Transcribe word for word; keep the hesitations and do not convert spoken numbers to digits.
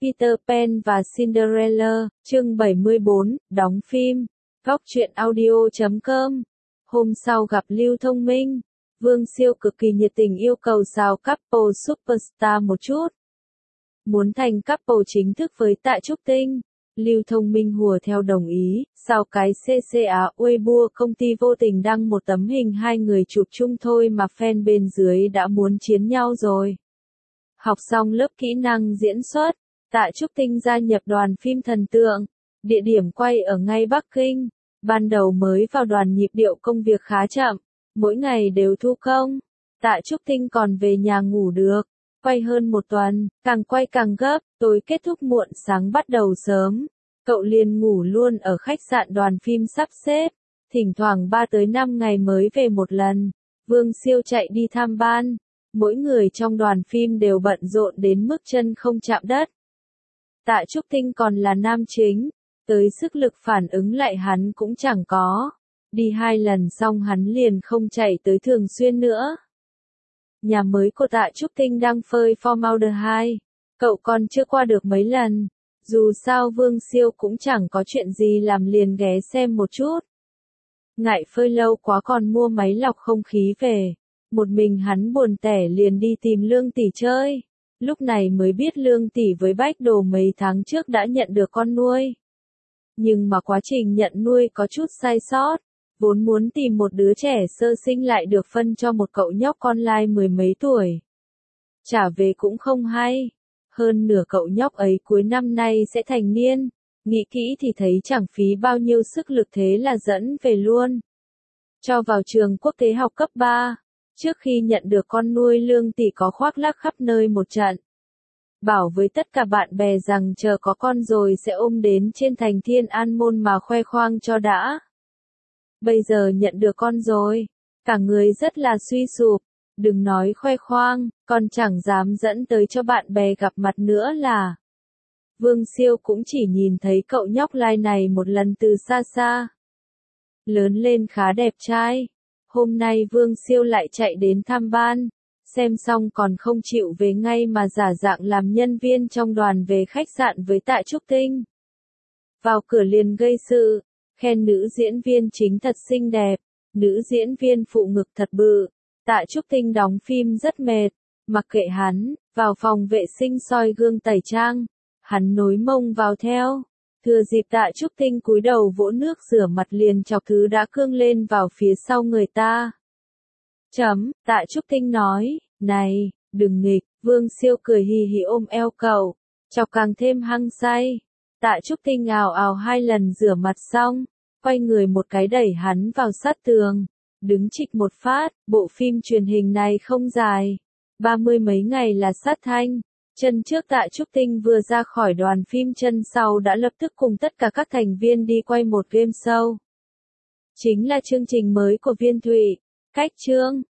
Peter Pan và Cinderella, chương bảy mươi bốn, đóng phim. Góc truyện audio chấm com. Hôm sau gặp Lưu Thông Minh, Vương Siêu cực kỳ nhiệt tình yêu cầu sao couple superstar một chút. Muốn thành couple chính thức với Tạ Trúc Tinh. Lưu Thông Minh hùa theo đồng ý, sau cái xê xê á Weibo công ty vô tình đăng một tấm hình hai người chụp chung thôi mà fan bên dưới đã muốn chiến nhau rồi. Học xong lớp kỹ năng diễn xuất, Tạ Trúc Tinh gia nhập đoàn phim thần tượng, địa điểm quay ở ngay Bắc Kinh. Ban đầu mới vào đoàn nhịp điệu công việc khá chậm, mỗi ngày đều thu công. Tạ Trúc Tinh còn về nhà ngủ được, quay hơn một tuần, càng quay càng gấp, tối kết thúc muộn sáng bắt đầu sớm. Cậu liền ngủ luôn ở khách sạn đoàn phim sắp xếp, thỉnh thoảng ba tới năm ngày mới về một lần. Vương Siêu chạy đi tham ban, mỗi người trong đoàn phim đều bận rộn đến mức chân không chạm đất. Tạ Trúc Tinh còn là nam chính, tới sức lực phản ứng lại hắn cũng chẳng có. Đi hai lần xong hắn liền không chạy tới thường xuyên nữa. Nhà mới của Tạ Trúc Tinh đang phơi formaldehyde, cậu còn chưa qua được mấy lần. Dù sao Vương Siêu cũng chẳng có chuyện gì làm liền ghé xem một chút. Ngại phơi lâu quá còn mua máy lọc không khí về. Một mình hắn buồn tẻ liền đi tìm Lương Tỷ chơi. Lúc này mới biết Lương Tỷ với Bách Đồ mấy tháng trước đã nhận được con nuôi. Nhưng mà quá trình nhận nuôi có chút sai sót. Vốn muốn tìm một đứa trẻ sơ sinh lại được phân cho một cậu nhóc con lai mười mấy tuổi. Trả về cũng không hay. Hơn nửa cậu nhóc ấy cuối năm nay sẽ thành niên. Nghĩ kỹ thì thấy chẳng phí bao nhiêu sức lực thế là dẫn về luôn. Cho vào trường quốc tế học cấp ba. Trước khi nhận được con nuôi Lương Tỷ có khoác lác khắp nơi một trận. Bảo với tất cả bạn bè rằng chờ có con rồi sẽ ôm đến trên thành Thiên An Môn mà khoe khoang cho đã. Bây giờ nhận được con rồi, cả người rất là suy sụp, đừng nói khoe khoang, còn chẳng dám dẫn tới cho bạn bè gặp mặt nữa là. Vương Siêu cũng chỉ nhìn thấy cậu nhóc lai này một lần từ xa xa. Lớn lên khá đẹp trai, hôm nay Vương Siêu lại chạy đến thăm ban, xem xong còn không chịu về ngay mà giả dạng làm nhân viên trong đoàn về khách sạn với Tạ Trúc Tinh. Vào cửa liền gây sự. Khen nữ diễn viên chính thật xinh đẹp, nữ diễn viên phụ ngực thật bự. Tạ Trúc Tinh đóng phim rất mệt, mặc kệ hắn, vào phòng vệ sinh soi gương tẩy trang, hắn nối mông vào theo. Thừa dịp Tạ Trúc Tinh cúi đầu vỗ nước rửa mặt liền chọc thứ đã cương lên vào phía sau người ta. Chấm, Tạ Trúc Tinh nói, này, đừng nghịch. Vương Siêu cười hì hì ôm eo cậu, chọc càng thêm hăng say. Tạ Trúc Tinh ào ào hai lần rửa mặt xong, quay người một cái đẩy hắn vào sát tường, đứng trịch một phát. Bộ phim truyền hình này không dài, ba mươi mấy ngày là sát thanh. Chân trước Tạ Trúc Tinh vừa ra khỏi đoàn phim, chân sau đã lập tức cùng tất cả các thành viên đi quay một game show. Chính là chương trình mới của Viên Thụy. Cách chương,